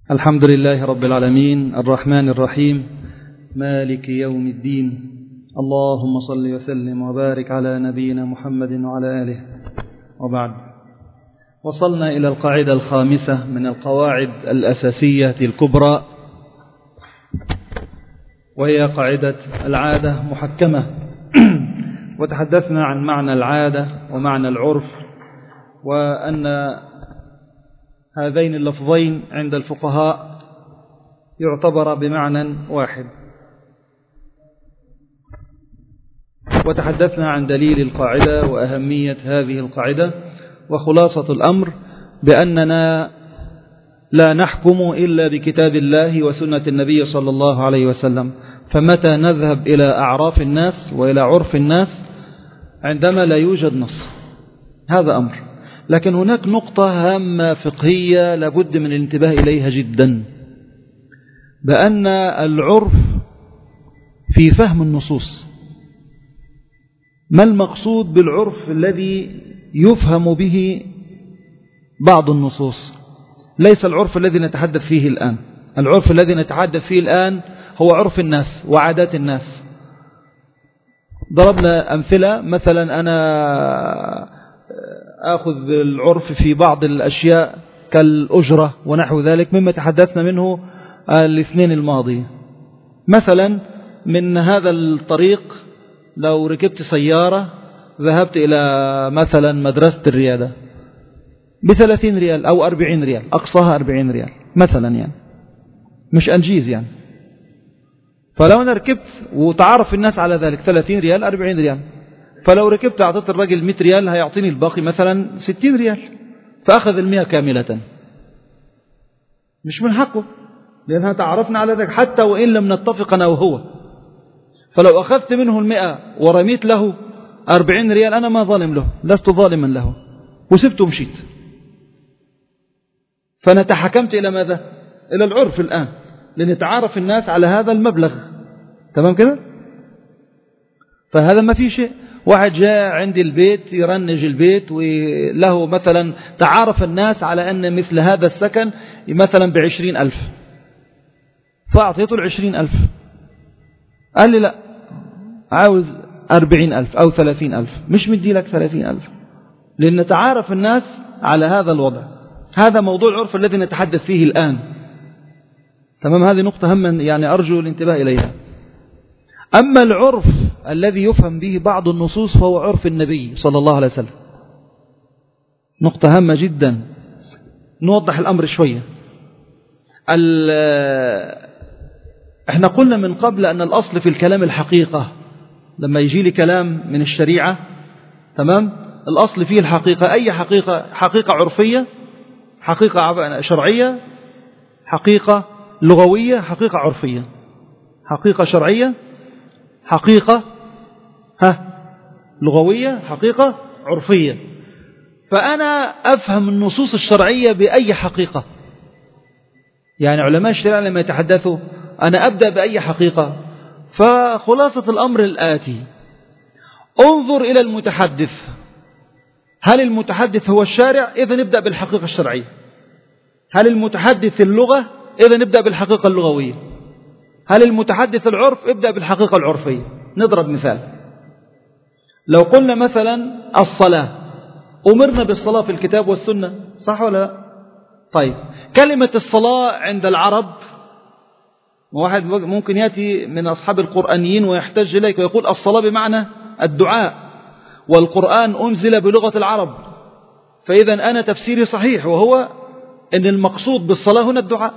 الحمد لله رب العالمين الرحمن الرحيم مالك يوم الدين. اللهم صل وسلم وبارك على نبينا محمد وعلى آله. وبعد، وصلنا إلى القاعدة الخامسة من القواعد الأساسية الكبرى، وهي قاعدة العادة محكمة. وتحدثنا عن معنى العادة ومعنى العرف، وأن هذين اللفظين عند الفقهاء يعتبر بمعنى واحد. وتحدثنا عن دليل القاعدة وأهمية هذه القاعدة، وخلاصة الأمر بأننا لا نحكم إلا بكتاب الله وسنة النبي صلى الله عليه وسلم. فمتى نذهب إلى أعراف الناس وإلى عرف الناس عندما لا يوجد نص، هذا أمر. لكن هناك نقطة هامة فقهية لابد من الانتباه إليها جدا، بأن العرف في فهم النصوص. ما المقصود بالعرف الذي يفهم به بعض النصوص؟ ليس العرف الذي نتحدث فيه الآن. العرف الذي نتحدث فيه الآن هو عرف الناس وعادات الناس. ضربنا أمثلة، مثلا أنا أخذ العرف في بعض الأشياء كالأجرة ونحو ذلك مما تحدثنا منه الاثنين الماضي. مثلا من هذا الطريق لو ركبت سيارة ذهبت إلى مثلا مدرسة الريادة ب30 ريال أو 40 ريال، أقصاها 40 ريال مثلا، يعني مش أنجيز يعني. فلو أنا ركبت وتعرف الناس على ذلك 30 ريال 40 ريال، فلو ركبت أعطيت الرجل 100 ريال هيعطيني الباقي مثلا 60 ريال، فأخذ 100 كاملة. مش من حقه، لأنها تعرفنا على ذلك حتى وإن لم نتفق أنا وهو. فلو أخذت منه 100 ورميت له 40 ريال أنا ما ظالم له، لست ظالما له، وسبته ومشيت. فأنا تحكمت إلى ماذا؟ إلى العرف الآن، لنتعارف الناس على هذا المبلغ. تمام كده؟ فهذا ما في شيء. واحد جاء عندي البيت يرنج البيت وله مثلا تعارف الناس على أن مثل هذا السكن مثلا ب20,000، فأعطيته 20,000. قال لي لا، عاوز 40,000 أو 30,000. مش مدي لك 30,000، لأن نتعارف الناس على هذا الوضع. هذا موضوع العرف الذي نتحدث فيه الآن. تمام؟ هذه نقطة هامة يعني أرجو الانتباه إليها. أما العرف الذي يفهم به بعض النصوص فهو عرف النبي صلى الله عليه وسلم. نقطة هامة جدا، نوضح الأمر شوية. احنا قلنا من قبل أن الأصل في الكلام الحقيقة. لما يجي لي كلام من الشريعة، تمام، الأصل فيه الحقيقة. أي حقيقة؟ حقيقة عرفية، حقيقة شرعية، حقيقة لغوية، حقيقة عرفية، حقيقة شرعية، حقيقة لغوية، حقيقة عرفية. فأنا أفهم النصوص الشرعية بأي حقيقة؟ يعني علماء الشريعة لما يتحدثوا أنا أبدأ بأي حقيقة؟ فخلاصة الأمر الآتي: انظر إلى المتحدث. هل المتحدث هو الشارع؟ إذا نبدأ بالحقيقة الشرعية. هل المتحدث اللغة؟ إذا نبدأ بالحقيقة اللغوية. هل المتحدث العرف؟ ابدأ بالحقيقة العرفية. نضرب مثال. لو قلنا مثلا الصلاة، أمرنا بالصلاة في الكتاب والسنة، صح ولا لا؟ طيب، كلمة الصلاة عند العرب، واحد ممكن يأتي من أصحاب القرآنيين ويحتج إليك ويقول الصلاة بمعنى الدعاء، والقرآن أنزل بلغة العرب. فإذا أنا تفسيري صحيح، وهو أن المقصود بالصلاة هنا الدعاء.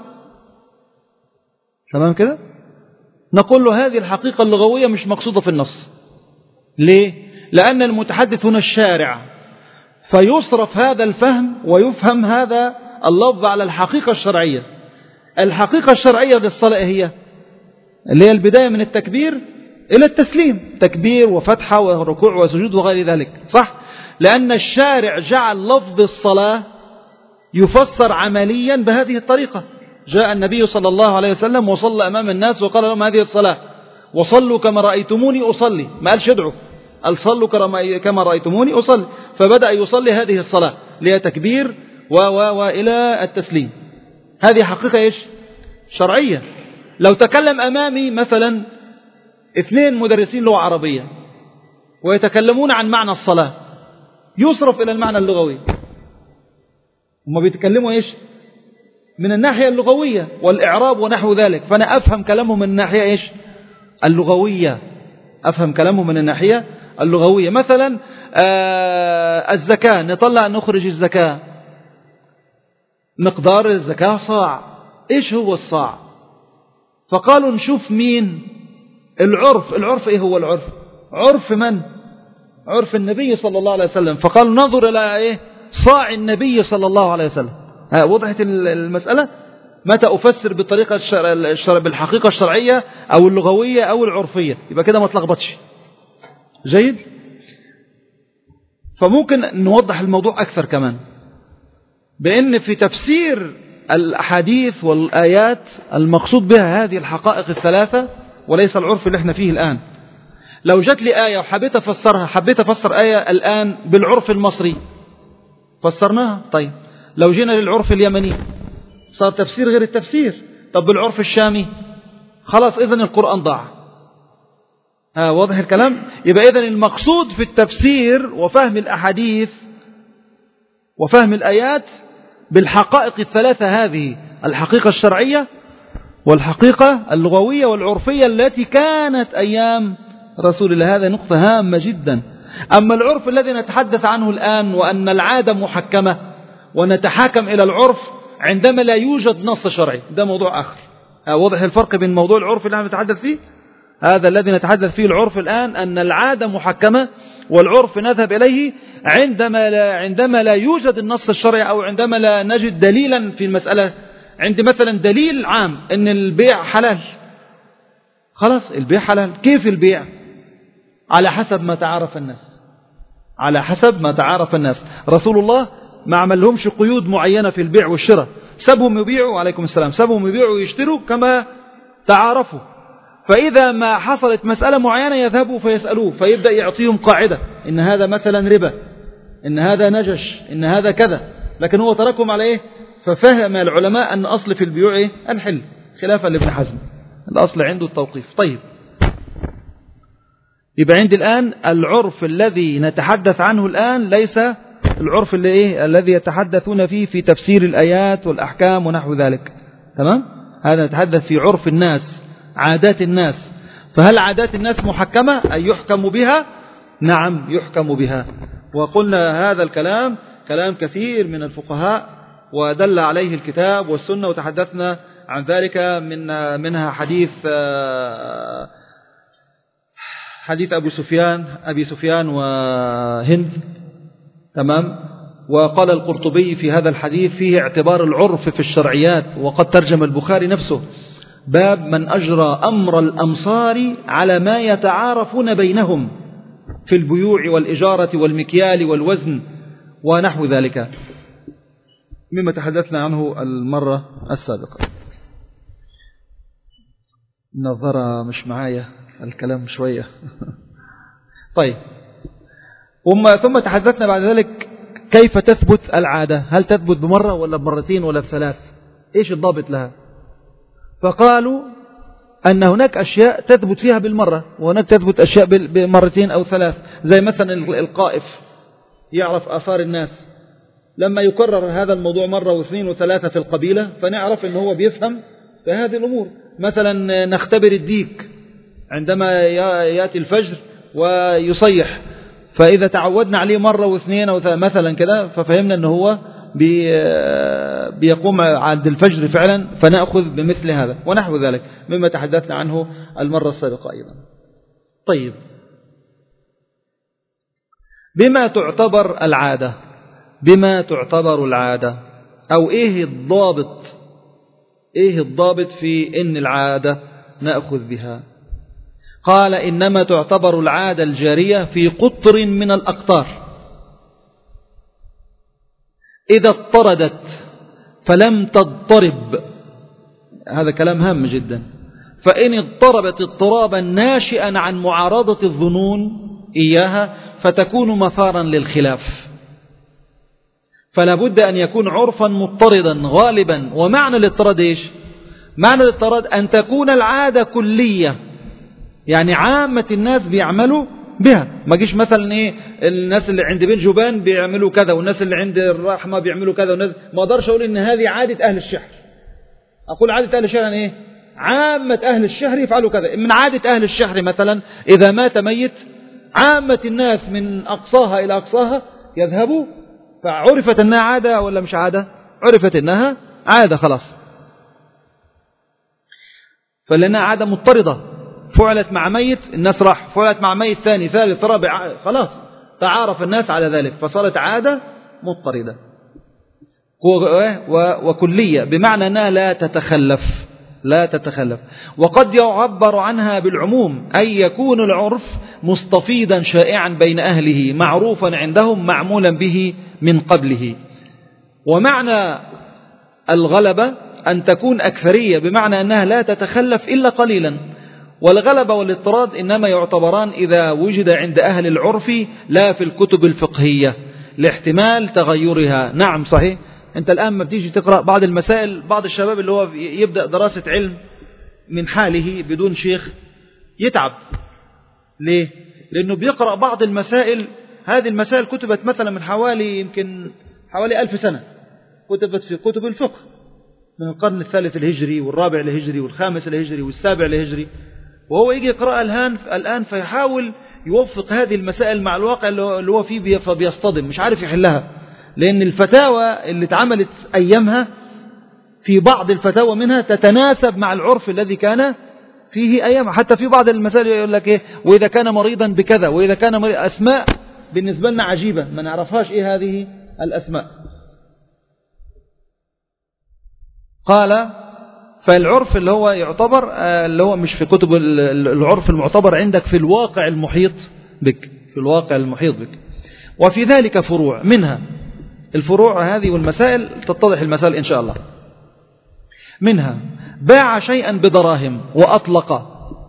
تمام كده؟ نقول له هذه الحقيقة اللغوية مش مقصودة في النص. ليه؟ لأن المتحدث هنا الشارع، فيصرف هذا الفهم ويفهم هذا اللفظ على الحقيقة الشرعية. الحقيقة الشرعية للصلاة هي اللي هي البداية من التكبير إلى التسليم، تكبير وفتحة وركوع وسجود وغير ذلك، صح؟ لأن الشارع جعل لفظ الصلاة يفسر عمليا بهذه الطريقة. جاء النبي صلى الله عليه وسلم وصلى أمام الناس وقال لهم هذه الصلاة، وصلوا كما رأيتموني أصلي. ما قالش ادعوا، قال صلوا كما رأيتموني أصلي. فبدأ يصلي هذه الصلاة لها تكبير وإلى التسليم. هذه حقيقة إيش؟ شرعية. لو تكلم أمامي مثلا 2 مدرسين لغة عربية ويتكلمون عن معنى الصلاة، يصرف إلى المعنى اللغوي. هم بيتكلموا إيش؟ من الناحية اللغوية والإعراب ونحو ذلك، فأنا أفهم كلامهم من الناحية إيش؟ اللغوية. أفهم كلامهم من الناحية اللغوية. مثلا الزكاة، نطلع نخرج الزكاة، مقدار الزكاة صاع. إيش هو الصاع؟ فقالوا نشوف مين العرف. العرف إيه هو العرف؟ عرف من؟ عرف النبي صلى الله عليه وسلم. فقالوا ننظر إلى إيه؟ صاع النبي صلى الله عليه وسلم. وضحت المسألة. متى أفسر بالطريقة بالحقيقة الشرعية أو اللغوية أو العرفية، يبقى كده ما تلخبطش. جيد. فممكن نوضح الموضوع أكثر كمان بأن في تفسير الأحاديث والآيات المقصود بها هذه الحقائق الثلاثة وليس العرف اللي احنا فيه الآن. لو جت لي آية وحبيت أفسرها، حبيت أفسر آية الآن بالعرف المصري فسرناها. طيب لو جينا للعرف اليمني صار تفسير غير التفسير. طب بالعرف الشامي خلاص إذن القرآن ضاع. واضح الكلام. يبقى إذن المقصود في التفسير وفهم الأحاديث وفهم الآيات بالحقائق الثلاثة هذه: الحقيقة الشرعية والحقيقة اللغوية والعرفية التي كانت أيام رسول الله. هذا نقطة هامة جدا. أما العرف الذي نتحدث عنه الآن وأن العادة محكمة ونتحاكم إلى العرف عندما لا يوجد نص شرعي، ده موضوع آخر. واضح الفرق بين موضوع العرف اللي نتحدث فيه، هذا الذي نتحدث فيه العرف الآن، أن العادة محكمة والعرف نذهب إليه عندما لا يوجد النص الشرعي أو عندما لا نجد دليلا في المسألة. عندي مثلا دليل عام أن البيع حلال، خلاص البيع حلال. كيف البيع؟ على حسب ما تعارف الناس. على حسب ما تعارف الناس. رسول الله ما عمل لهمش قيود معينة في البيع والشراء، سبهم يبيعوا، عليكم السلام، سبهم يبيعوا ويشتروا كما تعارفوا. فإذا ما حصلت مسألة معينة يذهبوا فيسألوه فيبدأ يعطيهم قاعدة: إن هذا مثلا ربا، إن هذا نجش، إن هذا كذا. لكن هو تركهم على إيه؟ ففهم العلماء أن أصل في البيوع إيه؟ الحل، خلافا لابن حزم الأصل عنده التوقيف. طيب يبقى عندي الآن العرف الذي نتحدث عنه الآن ليس العرف اللي إيه؟ الذي يتحدثون فيه في تفسير الآيات والأحكام ونحو ذلك. تمام؟ هذا نتحدث في عرف الناس، عادات الناس. فهل عادات الناس محكمة أي يحكم بها؟ نعم يحكم بها. وقلنا هذا الكلام كلام كثير من الفقهاء ودل عليه الكتاب والسنة، وتحدثنا عن ذلك منها حديث أبي سفيان وهند. تمام. وقال القرطبي في هذا الحديث فيه اعتبار العرف في الشرعيات، وقد ترجم البخاري نفسه باب من أجرى أمر الأمصار على ما يتعارفون بينهم في البيوع والإجارة والمكيال والوزن ونحو ذلك، مما تحدثنا عنه المرة السابقة. النظرة مش معايا، الكلام شوية. طيب ثم تحدثنا بعد ذلك كيف تثبت العادة، هل تثبت بمرة ولا بمرتين ولا بثلاث؟ إيش الضابط لها؟ فقالوا أن هناك أشياء تثبت فيها بالمرة وهناك تثبت أشياء بمرتين أو ثلاث. زي مثلا القائف يعرف آثار الناس، لما يكرر هذا الموضوع مرة واثنين وثلاثة في القبيلة فنعرف أنه هو بيفهم في هذه الأمور. مثلا نختبر الديك عندما يأتي الفجر ويصيح، فإذا تعودنا عليه مرة واثنين أو مثلا كده ففهمنا أنه هو بيقوم عند الفجر فعلا، فنأخذ بمثل هذا ونحو ذلك مما تحدثنا عنه المرة السابقة أيضا. طيب بما تعتبر العادة؟ بما تعتبر العادة أو إيه الضابط في إن العادة نأخذ بها؟ قال إنما تعتبر العادة الجارية في قطر من الأقطار إذا اضطردت فلم تضطرب. هذا كلام هام جدا. فإن اضطربت اضطرابا ناشئا عن معارضة الظنون إياها فتكون مثارا للخلاف. فلا بد أن يكون عرفا مضطردا غالبا. ومعنى الاضطراد إيش؟ معنى الاضطراد أن تكون العادة كلية، يعني عامة الناس بيعملوا بها. ما جيش مثلا إيه الناس اللي عند بن جبان بيعملوا كذا والناس اللي عند الرحمة بيعملوا كذا والناس، ما أقدرش أقول إن هذه عادة أهل الشحر. أقول عادة أهل الشحر يعني إيه؟ عامة أهل الشحر يفعلوا كذا. من عادة أهل الشحر مثلا إذا مات ميت عامة الناس من أقصاها إلى أقصاها يذهبوا، فعرفت أنها عادة ولا مش عادة؟ عرفت أنها عادة خلاص، فلأنها عادة مضطردة فعلت مع ميت الناس راح، فعلت مع ميت ثاني ثالث رابع، خلاص تعارف الناس على ذلك فصارت عادة مضطردة وكلية، بمعنى أنها لا تتخلف. وقد يعبر عنها بالعموم، أي يكون العرف مستفيضا شائعا بين أهله معروفا عندهم معمولا به من قبله. ومعنى الغلبة أن تكون أكثرية، بمعنى أنها لا تتخلف إلا قليلا. والغلبة والاضطراد إنما يعتبران إذا وجد عند أهل العرف لا في الكتب الفقهية لاحتمال تغيرها. نعم صحيح، أنت الآن ما بتيجي تقرأ بعض المسائل، بعض الشباب اللي هو يبدأ دراسة علم من حاله بدون شيخ يتعب. ليه؟ لأنه بيقرأ بعض المسائل، هذه المسائل كتبت مثلا من يمكن حوالي 1000 سنة، كتبت في كتب الفقه من القرن الثالث الهجري والرابع الهجري والخامس الهجري والسابع الهجري، وهو يجي يقرأ الآن فيحاول يوفق هذه المسائل مع الواقع اللي هو فيه، فبيصطدم مش عارف يحلها، لأن الفتاوى اللي اتعملت أيامها في بعض الفتاوى منها تتناسب مع العرف الذي كان فيه أيامها. حتى في بعض المسائل يقول لك إيه وإذا كان مريضا بكذا وإذا كان أسماء بالنسبة لنا عجيبة ما نعرفهاش إيه هذه الأسماء. قال فالعرف اللي هو يعتبر اللي هو مش في كتب العرف المعتبر عندك في الواقع المحيط بك، في الواقع المحيط بك. وفي ذلك فروع، منها الفروع هذه والمسائل تتضح المسائل إن شاء الله. منها باع شيئا بدراهم وأطلق،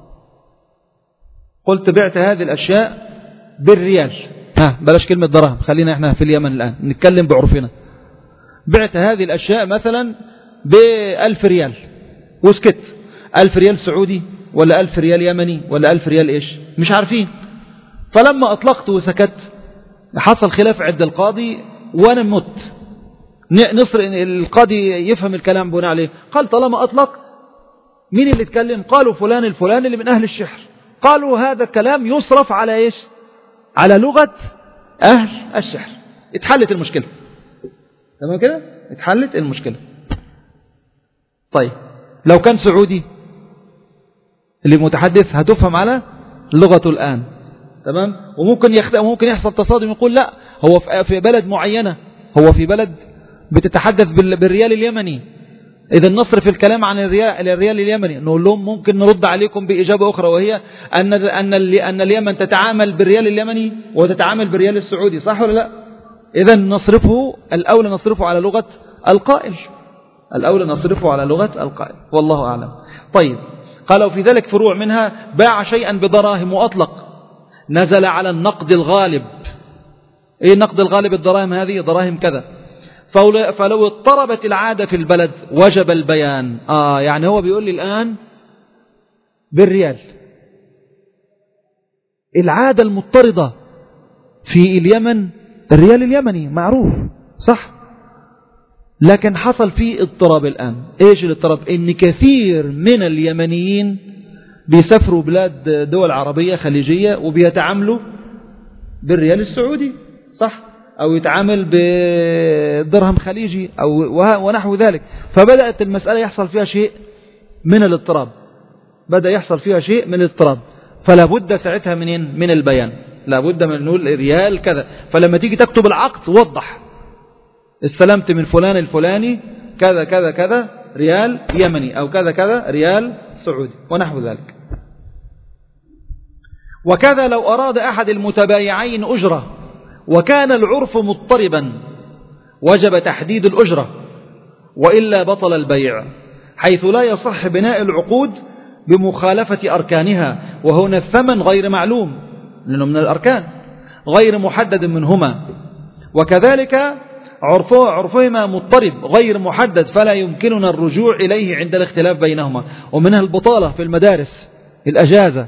قلت بعت هذه الأشياء بالريال، بلاش كلمة دراهم، خلينا احنا في اليمن الآن نتكلم بعرفنا. بعت هذه الأشياء مثلا ب1000 ريال وسكت، 1000 ريال سعودي ولا 1000 ريال يمني ولا 1000 ريال إيش مش عارفين. فلما أطلقت وسكت حصل خلاف عند القاضي وأنا مت. نصر القاضي يفهم الكلام بناء عليه، قال طالما أطلق مين اللي اتكلم؟ قالوا فلان الفلاني اللي من أهل الشحر. قالوا هذا الكلام يصرف على إيش؟ على لغة أهل الشحر. اتحلت المشكلة، تمام كده، اتحلت المشكلة. طيب لو كان سعودي اللي متحدث هتفهم على لغته الآن، تمام. وممكن يحصل تصادم، يقول لا هو في بلد معينة، هو في بلد بتتحدث بالريال اليمني، إذا نصرف الكلام عن الريال اليمني. نقول لهم ممكن نرد عليكم بإجابة أخرى، وهي أن اليمن تتعامل بالريال اليمني وتتعامل بالريال السعودي، صح ولا لا؟ إذا نصرفه الأولى نصرفه على لغة القائل، الأولى نصرفه على لغة القائل، والله أعلم. طيب قالوا في ذلك فروع، منها باع شيئا بدراهم وأطلق، نزل على النقد الغالب. إيه النقد الغالب؟ الدراهم هذه دراهم كذا. فلو اضطربت العادة في البلد وجب البيان. يعني هو بيقول لي الآن بالريال، العادة المضطردة في اليمن الريال اليمني معروف صح، لكن حصل فيه اضطراب الآن. ايش الاضطراب؟ ان كثير من اليمنيين بيسافروا بلاد دول عربية خليجية وبيتعاملوا بالريال السعودي صح، أو يتعامل بدرهم خليجي أو ونحو ذلك. فبدأت المسألة يحصل فيها شيء من الاضطراب، بدأ يحصل فيها شيء من الاضطراب، فلا بد ساعتها من البيان، لا بد من نقول ريال كذا. فلما تيجي تكتب العقد وضح استلمت من فلان الفلاني كذا كذا كذا ريال يمني، أو كذا كذا ريال سعودي ونحو ذلك. وكذا لو أراد أحد المتبايعين أجرة وكان العرف مضطربا وجب تحديد الأجرة، وإلا بطل البيع، حيث لا يصح بناء العقود بمخالفة أركانها، وهنا الثمن غير معلوم لأنه من الأركان غير محدد منهما. وكذلك عرفهما مضطرب غير محدد فلا يمكننا الرجوع إليه عند الاختلاف بينهما. ومنها البطالة في المدارس، الأجازة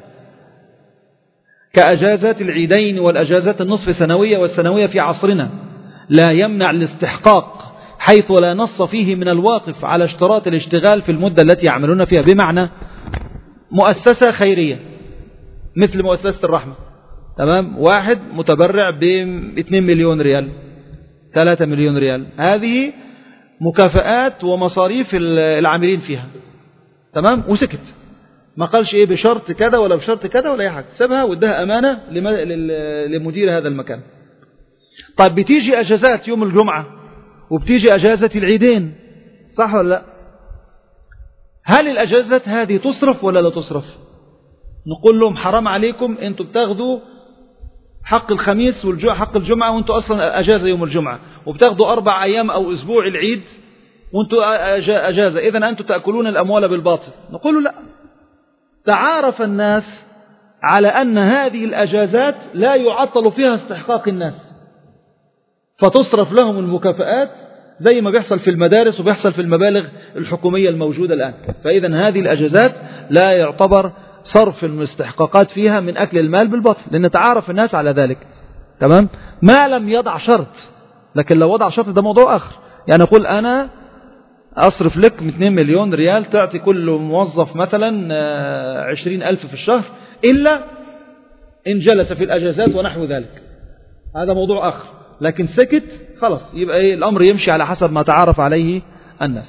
كأجازات العيدين والأجازات النصف سنوية والسنوية في عصرنا لا يمنع الاستحقاق، حيث لا نص فيه من الواقف على اشتراط الاشتغال في المدة التي يعملون فيها. بمعنى مؤسسة خيرية مثل مؤسسة الرحمة، تمام، واحد متبرع ب2 مليون ريال 3 مليون ريال، هذه مكافآت ومصاريف العاملين فيها، تمام، وسكت، ما قالش ايه بشرط كذا ولا بشرط كذا ولا اي حاجه، سابها واداها امانه لمدير هذا المكان. طيب بتيجي اجازات يوم الجمعه وبتيجي اجازه العيدين، صح ولا لا؟ هل الاجازات هذه تصرف ولا لا تصرف؟ نقول لهم حرام عليكم، انتوا بتاخدوا حق الخميس حق الجمعه وانتوا اصلا اجازه يوم الجمعه، وبتاخدوا 4 أيام او اسبوع العيد وانتوا اجازه، اذا انتوا تاكلون الاموال بالباطل. نقول له لا، تعارف الناس على أن هذه الأجازات لا يعطل فيها استحقاق الناس، فتصرف لهم المكافآت زي ما بيحصل في المدارس وبيحصل في المبالغ الحكومية الموجودة الآن. فإذا هذه الأجازات لا يعتبر صرف الاستحقاقات فيها من أكل المال بالباطل، لأن تعارف الناس على ذلك، تمام، ما لم يضع شرط. لكن لو وضع شرط ده موضوع آخر، يعني أقول أنا أصرف لك 2 مليون ريال تعطي كل موظف مثلا 20,000 في الشهر إلا إن جلس في الأجازات ونحو ذلك، هذا موضوع آخر. لكن سكت خلاص، يبقى إيه الأمر يمشي على حسب ما تعرف عليه الناس.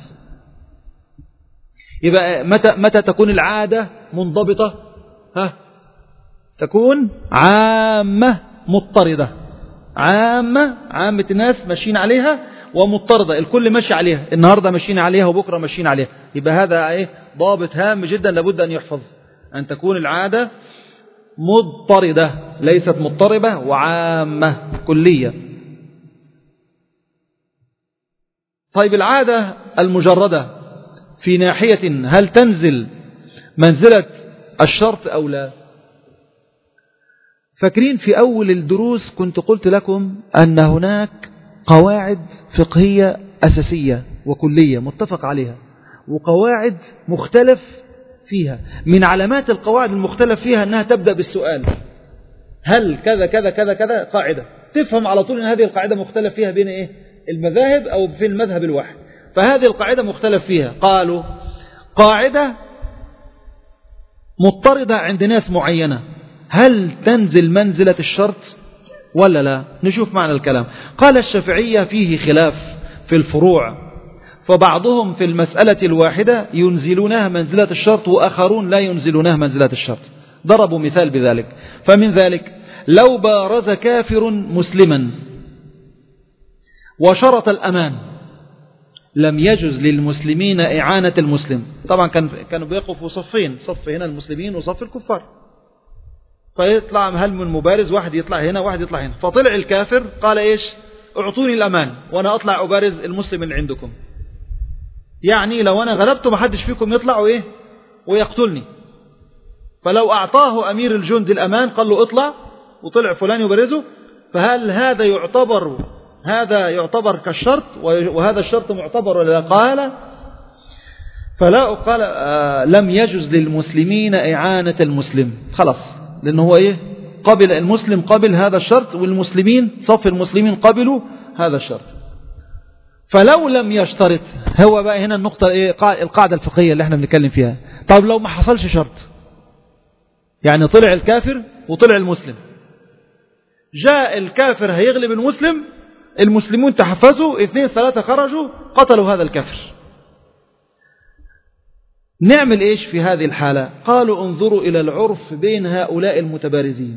يبقى متى تكون العادة منضبطة؟ تكون عامة مضطردة، عامة الناس ماشيين عليها، ومضطردة الكل ماشي عليها، النهاردة ماشيين عليها وبكرة ماشيين عليها. يبقى هذا ايه ضابط هام جدا لابد أن يحفظ، أن تكون العادة مضطردة ليست مضطربة، وعامة كلية. طيب العادة المجردة في ناحية هل تنزل منزلة الشرط أو لا؟ فاكرين في أول الدروس كنت قلت لكم أن هناك قواعد فقهية أساسية وكلية متفق عليها، وقواعد مختلف فيها. من علامات القواعد المختلف فيها أنها تبدأ بالسؤال هل كذا كذا كذا كذا، قاعدة تفهم على طول أن هذه القاعدة مختلف فيها بين إيه المذاهب أو في المذهب الواحد. فهذه القاعدة مختلف فيها، قالوا قاعدة مضطردة عند ناس معينة، هل تنزل منزلة الشرط ولا لا؟ نشوف معنى الكلام. قال الشافعية فيه خلاف في الفروع، فبعضهم في المسألة الواحدة ينزلونها منزلة الشرط، وآخرون لا ينزلونها منزلة الشرط. ضربوا مثال بذلك، فمن ذلك لو بارز كافر مسلما وشرط الأمان لم يجز للمسلمين إعانة المسلم. طبعا كانوا بيقفوا صفين، صف هنا المسلمين وصف الكفار، فيطلع هل من مبارز، واحد يطلع هنا واحد يطلع هنا، فطلع الكافر قال ايش؟ اعطوني الأمان وانا اطلع ابارز المسلم اللي عندكم، يعني لو انا غلبته ما حدش فيكم يطلع وايه ويقتلني. فلو اعطاه امير الجند الأمان قال له اطلع، وطلع فلان يبارزه، فهل هذا يعتبر كالشرط وهذا الشرط معتبر ولا لا؟ قال لم يجز للمسلمين إعانة المسلم، خلاص، لأنه هو إيه قبل المسلم قبل هذا الشرط، والمسلمين صف المسلمين قبلوا هذا الشرط. فلو لم يشترط، هو بقى هنا النقطة إيه القاعدة الفقهية اللي احنا بنتكلم فيها. طب لو ما حصلش شرط، يعني طلع الكافر وطلع المسلم، جاء الكافر هيغلب المسلم، المسلمون تحفزوا 2 3 خرجوا قتلوا هذا الكافر، نعمل إيش في هذه الحالة؟ قالوا انظروا إلى العرف بين هؤلاء المتبارزين.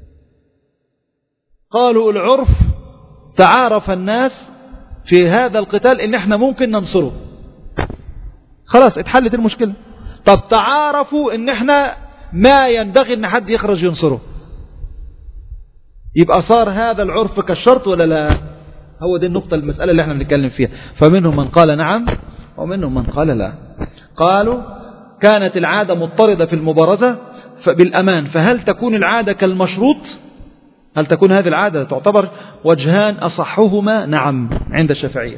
قالوا العرف تعارف الناس في هذا القتال إن احنا ممكن ننصره، خلاص اتحلت المشكلة. طب تعارفوا إن احنا ما ينبغي إن حد يخرج ينصره، يبقى صار هذا العرف كالشرط ولا لا؟ هو دي النقطة المسألة اللي احنا بنتكلم فيها. فمنهم من قال نعم ومنهم من قال لا. قالوا كانت العادة مضطردة في المبارزة بالأمان، فهل تكون العادة كالمشروط هل تكون هذه العادة تعتبر؟ وجهان أصحهما نعم عند الشافعية.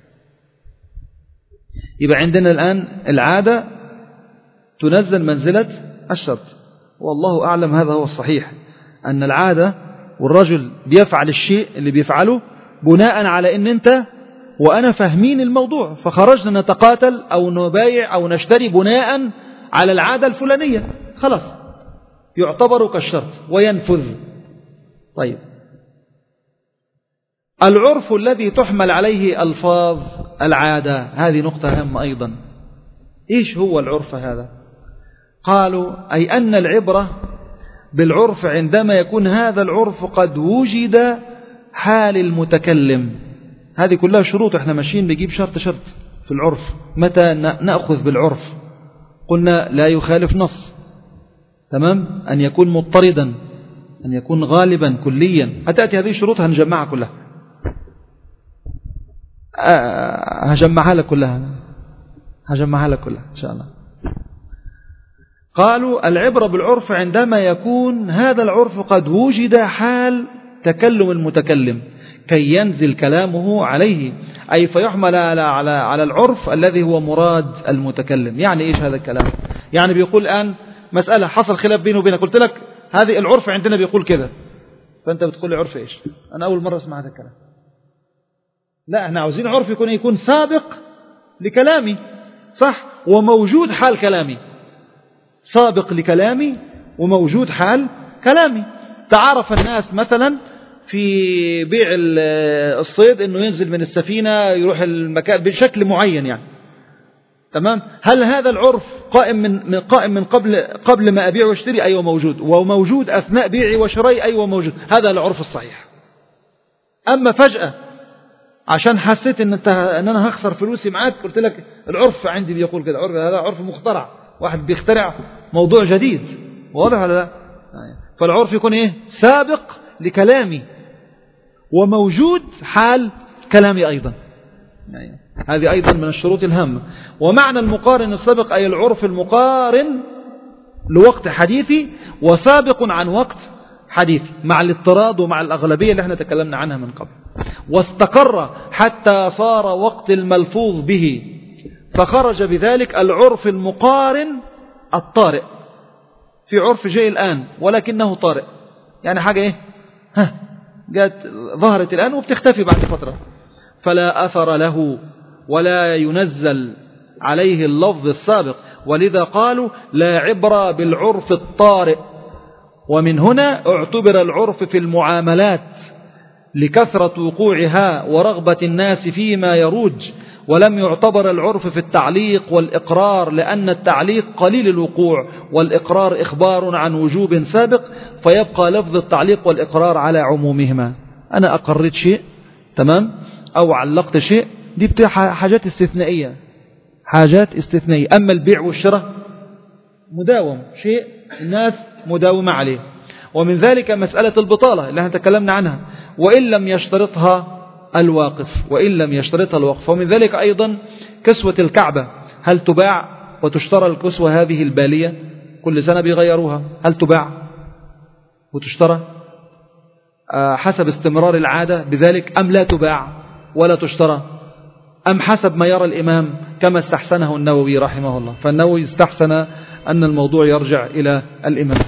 يبقى عندنا الآن العادة تنزل منزلة الشرط، والله أعلم هذا هو الصحيح، أن العادة والرجل بيفعل الشيء اللي بيفعله بناء على أن أنت وأنا فاهمين الموضوع، فخرجنا نتقاتل أو نبايع أو نشتري بناء على العادة الفلانية، خلاص يعتبر كالشرط وينفذ. طيب، العرف الذي تحمل عليه ألفاظ العادة، هذه نقطة هامة أيضا. إيش هو العرف هذا؟ قالوا أي أن العبرة بالعرف عندما يكون هذا العرف قد وجد حال المتكلم. هذه كلها شروط، احنا ماشيين بيجيب شرط شرط في العرف. متى نأخذ بالعرف؟ قلنا لا يخالف نص، تمام، أن يكون مضطردا، أن يكون غالبا كليا. هتأتي هذه الشروط هنجمعها كلها، هجمعها لك كلها إن شاء الله. قالوا العبرة بالعرف عندما يكون هذا العرف قد وجد حال تكلم المتكلم كي ينزل كلامه عليه، أي فيحمل على العرف الذي هو مراد المتكلم. يعني إيش هذا الكلام؟ يعني بيقول الآن مسألة حصل خلاف بينه وبينك، قلت لك هذه العرف عندنا بيقول كذا، فأنت بتقول لي عرف إيش؟ أنا أول مرة أسمع هذا الكلام. لا، احنا عاوزين عرف يكون سابق لكلامي، صح، وموجود حال كلامي، سابق لكلامي وموجود حال كلامي. تعارف الناس مثلا في بيع الصيد انه ينزل من السفينة يروح المكان بشكل معين يعني، تمام. هل هذا العرف قائم من قبل ما أبيع واشتري؟ أيوة موجود، وموجود أثناء بيعي وشرائي، أيوة موجود. هذا العرف الصحيح. أما فجأة عشان حسيت ان انا هخسر فلوسي معاك، قلت لك العرف عندي بيقول كده، هذا عرف مخترع، واحد بيخترع موضوع جديد، واضح ولا لا؟ فالعرف يكون ايه؟ سابق لكلامي وموجود حال كلامي ايضا. هذه ايضا من الشروط الهامة. ومعنى المقارن السابق اي العرف المقارن لوقت حديثي وسابق عن وقت حديثي، مع الاضطراد ومع الأغلبية اللي احنا تكلمنا عنها من قبل. واستقر حتى صار وقت الملفوظ به، فخرج بذلك العرف المقارن الطارئ. في عرف جاي الآن ولكنه طارئ، يعني حاجة ايه، جات ظهرت الآن وبتختفي بعد فترة، فلا أثر له ولا ينزل عليه اللفظ السابق. ولذا قالوا لا عبرة بالعرف الطارئ. ومن هنا اعتبر العرف في المعاملات لكثرة وقوعها ورغبة الناس فيما يروج، ولم يعتبر العرف في التعليق والإقرار، لأن التعليق قليل الوقوع والإقرار إخبار عن وجوب سابق، فيبقى لفظ التعليق والإقرار على عمومهما. أنا أقررت شيء، تمام، أو علقت شيء، دي حاجات استثنائية، حاجات استثنائية. أما البيع والشراء مداوم، شيء الناس مداومة عليه. ومن ذلك مسألة البطالة اللي احنا تكلمنا عنها، وإن لم يشترطها الواقف، ومن ذلك أيضا كسوة الكعبة، هل تباع وتشترى الكسوة هذه البالية؟ كل سنة بيغيروها، هل تباع وتشترى حسب استمرار العادة بذلك، أم لا تباع ولا تشترى، أم حسب ما يرى الإمام كما استحسنه النووي رحمه الله؟ فالنووي استحسن أن الموضوع يرجع إلى الإمام.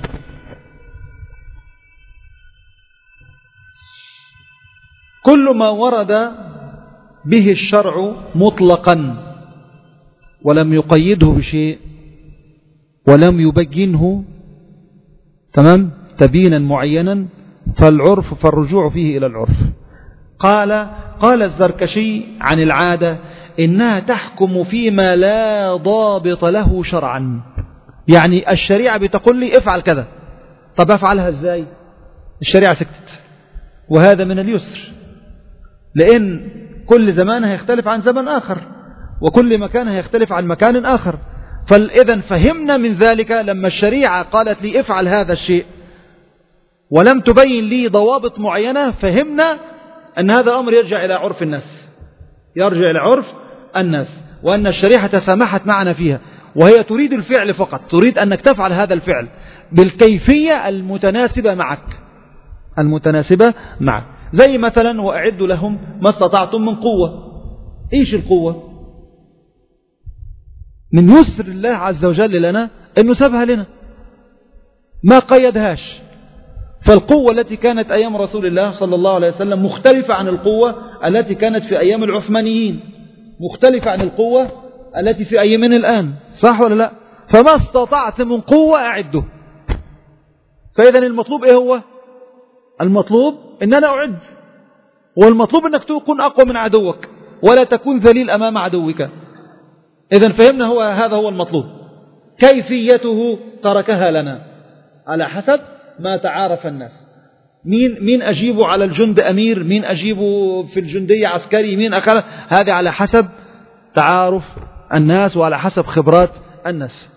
كل ما ورد به الشرع مطلقا ولم يقيده بشيء ولم يبينه، تمام، تبينا معينا، فالرجوع فيه إلى العرف. قال الزركشي عن العادة إنها تحكم فيما لا ضابط له شرعا. يعني الشريعة بتقول لي افعل كذا، طب افعلها ازاي؟ الشريعة سكتت، وهذا من اليسر، لأن كل زمان هيختلف عن زمن آخر، وكل مكان هيختلف عن مكان آخر. فإذا فهمنا من ذلك لما الشريعة قالت لي افعل هذا الشيء ولم تبين لي ضوابط معينة، فهمنا أن هذا الأمر يرجع إلى عرف الناس، وأن الشريعة تسامحت معنا فيها، وهي تريد الفعل فقط، تريد أنك تفعل هذا الفعل بالكيفية المتناسبة معك. المتناسبة معه. زي مثلا وأعدوا لهم ما استطعتم من قوة. إيش القوة؟ من يسر الله عز وجل لنا أنه سابها لنا، ما قيدهاش. فالقوة التي كانت أيام رسول الله صلى الله عليه وسلم مختلفة عن القوة التي كانت في أيام العثمانيين، مختلفة عن القوة التي في أيامنا الآن، صح ولا لا؟ فما استطعت من قوة أعده. فإذا المطلوب إيه هو؟ المطلوب إن أنا أعد، والمطلوب أنك تكون أقوى من عدوك ولا تكون ذليل أمام عدوك. إذا فهمنا هذا هو المطلوب. كيفيته تركها لنا على حسب ما تعارف الناس. مين أجيبه على الجند أمير، مين أجيبه في الجندية عسكري، مين أخذ، هذا على حسب تعارف الناس وعلى حسب خبرات الناس.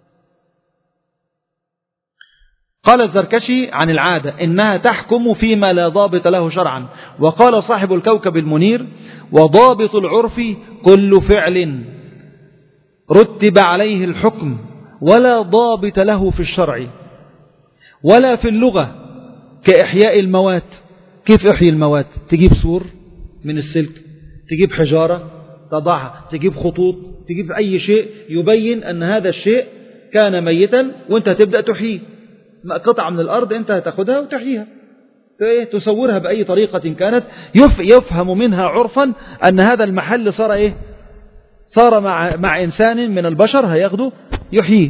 قال الزركشي عن العادة إنها تحكم فيما لا ضابط له شرعا. وقال صاحب الكوكب المنير: وضابط العرف كل فعل رتب عليه الحكم ولا ضابط له في الشرع ولا في اللغة، كإحياء الموات. كيف إحيي الموات؟ تجيب سور من السلك، تجيب حجارة تضعها، تجيب خطوط، تجيب أي شيء يبين أن هذا الشيء كان ميتا وانت تبدأ تحييه. قطعة من الأرض انت هتاخدها وتحييها، تصورها بأي طريقة كانت، يفهم منها عرفا أن هذا المحل صار إيه؟ صار مع إنسان من البشر هياخده يحييه.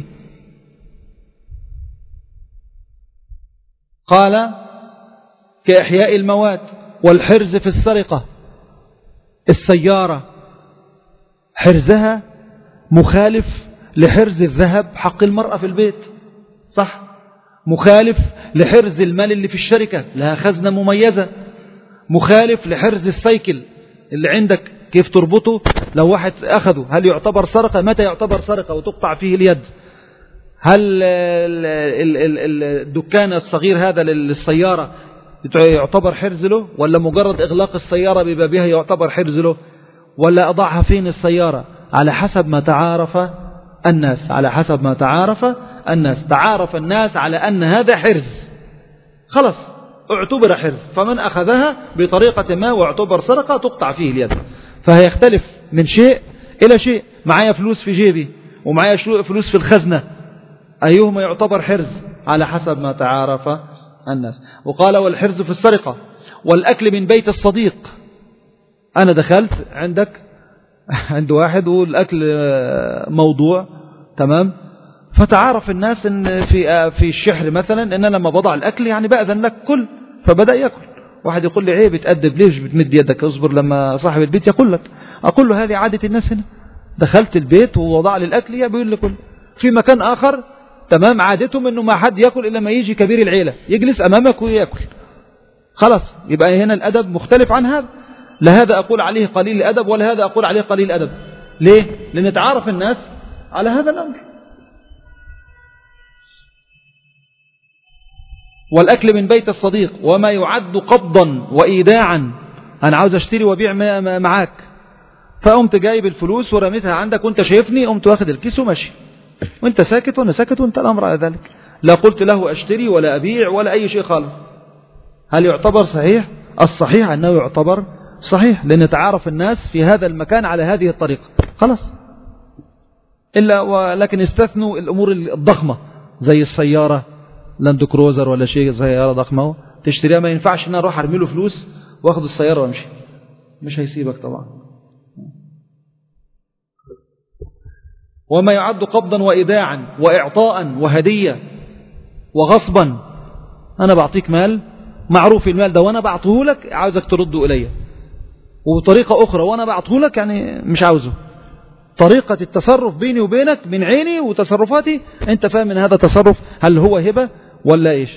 قال: كإحياء الموات. والحرز في السرقة. السيارة حرزها مخالف لحرز الذهب حق المرأة في البيت، صح؟ مخالف لحرز المال اللي في الشركة، لها خزنة مميزة. مخالف لحرز السيكل اللي عندك، كيف تربطه لو واحد أخذه، هل يعتبر سرقة؟ متى يعتبر سرقة وتقطع فيه اليد؟ هل الدكان الصغير هذا للسيارة يعتبر حرز له، ولا مجرد إغلاق السيارة ببابها يعتبر حرز له، ولا أضعها فين السيارة؟ على حسب ما تعارف الناس. على حسب ما تعارف الناس. تعارف الناس على أن هذا حرز، خلاص اعتبر حرز، فمن أخذها بطريقة ما واعتبر سرقة تقطع فيه اليد. فهيختلف من شيء إلى شيء. معايا فلوس في جيبي ومعايا فلوس في الخزنة، أيهما يعتبر حرز؟ على حسب ما تعارف الناس. وقال: والحرز في السرقة. والأكل من بيت الصديق. أنا دخلت عند واحد والأكل موضوع، تمام، فتعارف الناس إن في الشحر مثلا إن أنا لما بضع الأكل يعني بأذن لك كل، فبدأ يأكل. واحد يقول لي: عيب، بتأدب ليش بتمد يدك، اصبر لما صاحب البيت يقول لك. أقول له: هذه عادة الناس هنا، دخلت البيت ووضع لي الأكل يقول لي كل. في مكان آخر تمام عادتهم إنه ما حد يأكل إلا ما يجي كبير العيلة يجلس أمامك ويأكل، خلاص. يبقى هنا الأدب مختلف عن هذا. لهذا أقول عليه قليل الأدب ولا هذا أقول عليه قليل الأدب. ليه؟ لأن تعارف الناس على هذا الأمر. والأكل من بيت الصديق. وما يعد قبضا وإيداعا. أنا عاوز أشتري وبيع معاك، فقمت جايب الفلوس ورميتها عندك وانت شايفني، قمت واخد الكيس وماشي، وانت ساكت وانا ساكت وانت الأمر على ذلك. لا قلت له أشتري ولا أبيع ولا أي شيء خالص. هل يعتبر صحيح؟ الصحيح أنه يعتبر صحيح، لأن تعارف الناس في هذا المكان على هذه الطريقة، خلاص. ولكن استثنوا الأمور الضخمة زي السيارة لاند كروزر ولا شيء، سيارة ضخمة تشتريها، ما ينفعش ان انا اروح ارمي له فلوس واخد السيارة وامشي، مش هيسيبك طبعا. وما يعد قبضا وإيداعا وإعطاء وهدية وغصبا. أنا بعطيك مال، معروف المال ده وأنا بعطيه لك عاوزك ترده إلي، وطريقة أخرى وأنا بعطيه لك يعني مش عاوزه. طريقة التصرف بيني وبينك من عيني وتصرفاتي أنت فاهم من هذا تصرف هل هو هبة ولا إيش.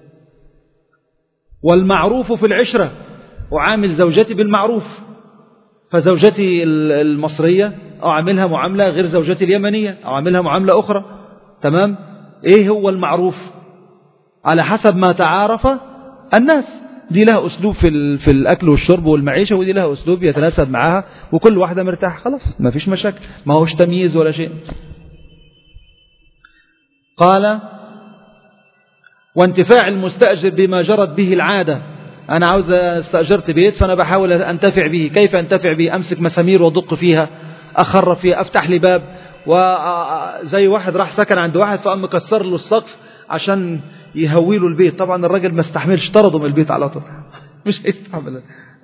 والمعروف في العشرة. أعامل زوجتي بالمعروف، فزوجتي المصرية أعاملها معاملة غير زوجتي اليمنية، أعاملها معاملة أخرى، تمام. إيه هو المعروف؟ على حسب ما تعارف الناس. دي لها أسلوب في الأكل والشرب والمعيشة، ودي لها أسلوب يتناسب معها، وكل واحدة مرتاح، خلاص ما فيش مشاكل، ما هوش تمييز ولا شيء. قال: وانتفاع المستأجر بما جرت به العادة. أنا عاوز استأجرت بيت فأنا بحاول أنتفع به. كيف أنتفع به؟ أمسك مسامير وأدق فيها، أخرب فيها، أفتح لي باب. وزي واحد راح سكن عند واحد فقام مكسر له السقف عشان يهويله البيت. طبعا الراجل ما استحملش، طرده من البيت على طول مش هيستحمل.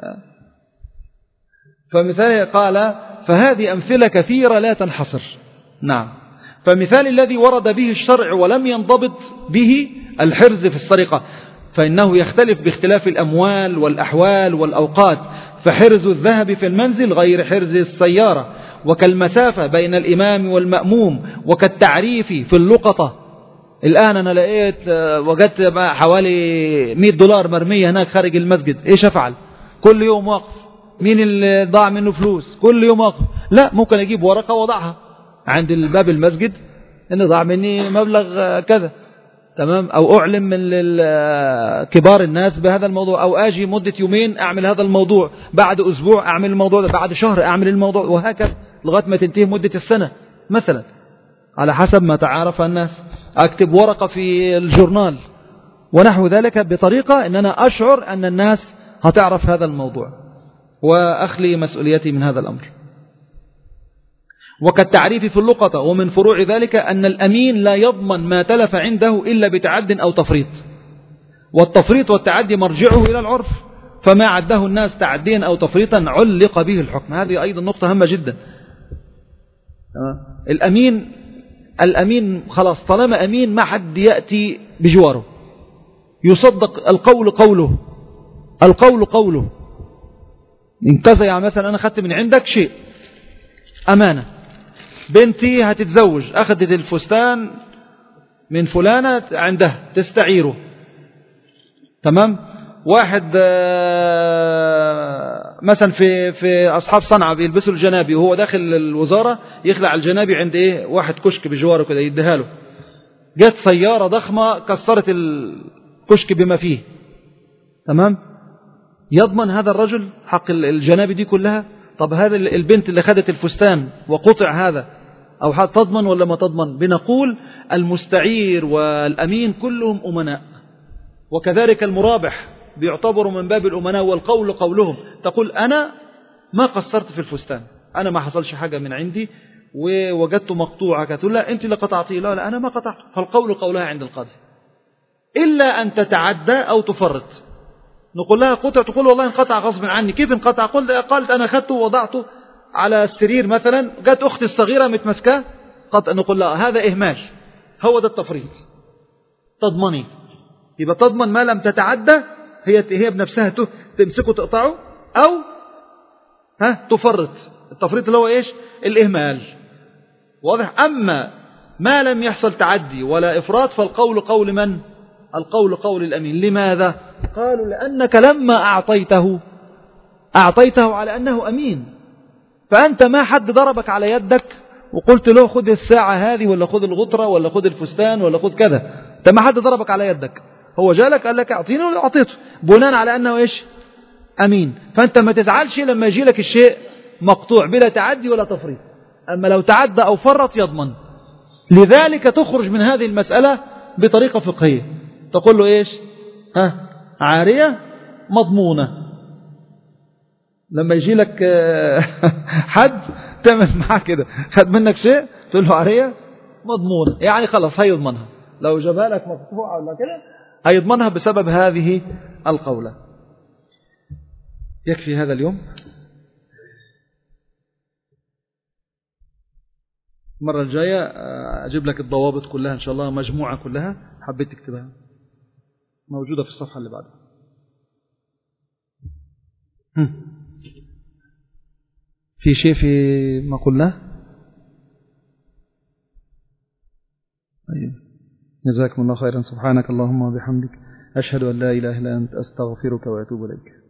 فمثال قال فهذه أمثلة كثيرة لا تنحصر. نعم. فمثال الذي ورد به الشرع ولم ينضبط به الحرز في السرقة، فإنه يختلف باختلاف الأموال والأحوال والأوقات. فحرز الذهب في المنزل غير حرز السيارة، وكالمسافة بين الإمام والمأموم، وكالتعريف في اللقطة. الآن أنا وجدت حوالي $100 مرمية هناك خارج المسجد، إيش أفعل؟ كل يوم وقف. مين اللي ضاع منه فلوس؟ كل يوم وقف. لا، ممكن أجيب ورقة وضعها عند الباب المسجد إن ضاع مني مبلغ كذا، تمام، أو أعلم من كبار الناس بهذا الموضوع، أو آجي مدة يومين أعمل هذا الموضوع، بعد أسبوع أعمل الموضوع ده، بعد شهر أعمل الموضوع، وهكذا لغاية ما تنتهي مدة السنة مثلا، على حسب ما تعارف الناس. أكتب ورقة في الجورنال ونحو ذلك، بطريقة أن أنا أشعر أن الناس هتعرف هذا الموضوع وأخلي مسؤوليتي من هذا الأمر. وكالتعريف في اللقطة. ومن فروع ذلك أن الأمين لا يضمن ما تلف عنده إلا بتعد أو تفريط، والتفريط والتعدي مرجعه إلى العرف، فما عده الناس تعديا أو تفريطا علق به الحكم. هذه أيضا نقطة هامة جدا. الأمين خلاص، طالما أمين ما حد يأتي بجواره، يصدق القول قوله، القول قوله. إن كذا، يعني مثلا أنا خدت من عندك شيء أمانة، بنتي هتتزوج، أخذت الفستان من فلانة عندها تستعيره، تمام. واحد مثلا في أصحاب صنعاء بيلبسوا الجنابي، وهو داخل الوزارة يخلع الجنابي عند واحد كشك بجواره كده يديها له. جت سيارة ضخمة كسرت الكشك بما فيه، تمام. يضمن هذا الرجل حق الجنابي دي كلها؟ طب هذا البنت اللي خدت الفستان وقطع هذا، أو تضمن ولا ما تضمن؟ بنقول المستعير والأمين كلهم أمناء، وكذلك المرابح بيعتبروا من باب الأمناء، والقول قولهم. تقول أنا ما قصرت في الفستان، أنا ما حصلش حاجة من عندي ووجدته مقطوعة، تقول لا أنت اللي قطعتيه، لا أنا ما قطعت، فالقول قولها عند القاضي، إلا أن تتعدى أو تفرط. نقول لها قطع، تقول والله انقطع غصب عني. كيف انقطع؟ قالت أنا أخذته ووضعته على السرير مثلا، جت أختي الصغيرة متمسكاه، نقول لها هذا إهمال، هو ده التفريط. تضمني، يبقى تضمن ما لم تتعدى، هي بنفسها تمسكه تقطعه، أو تفرط. التفريط اللي هو إيش؟ الإهمال، واضح. أما ما لم يحصل تعدي ولا إفراط فالقول قول من؟ القول قول الأمين. لماذا؟ قالوا لأنك لما أعطيته على أنه أمين، فأنت ما حد ضربك على يدك وقلت له خذ الساعة هذه ولا خذ الغطرة ولا خذ الفستان ولا خذ كذا، انت ما حد ضربك على يدك، هو جالك قال لك اعطيني ولا اعطيته، بناء على أنه إيش؟ أمين. فأنت ما تزعلش لما يجي لك الشيء مقطوع بلا تعدي ولا تفريط. أما لو تعدى أو فرط يضمن. لذلك تخرج من هذه المسألة بطريقة فقهية، تقول له إيش؟ عارية مضمونة. لما يجي لك حد تعمل معاه كده، خد منك شيء تقول له عارية مضمونة، يعني خلاص هيضمنها. لو جابها لك مقطوعة ولا كده هيضمنها بسبب هذه القولة. يكفي هذا اليوم. المرة الجاية أجيب لك الضوابط كلها إن شاء الله، مجموعة كلها، حبيت تكتبها موجودة في الصفحة اللي بعدها. في شيء في ما قلناه؟ جزاكم الله خيرا. سبحانك اللهم وبحمدك، أشهد أن لا إله إلا أنت، أستغفرك وأتوب إليك.